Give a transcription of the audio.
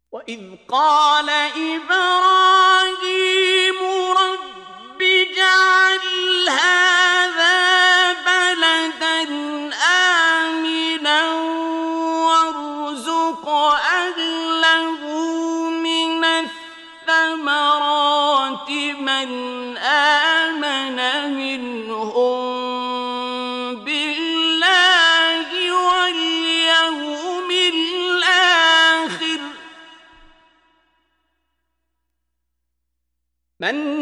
وإذ قال إبراهيم رب اجعل هذا بلدا آمنا وارزق أهله من الثمرات من آمن منهم بالله واليوم الآخر من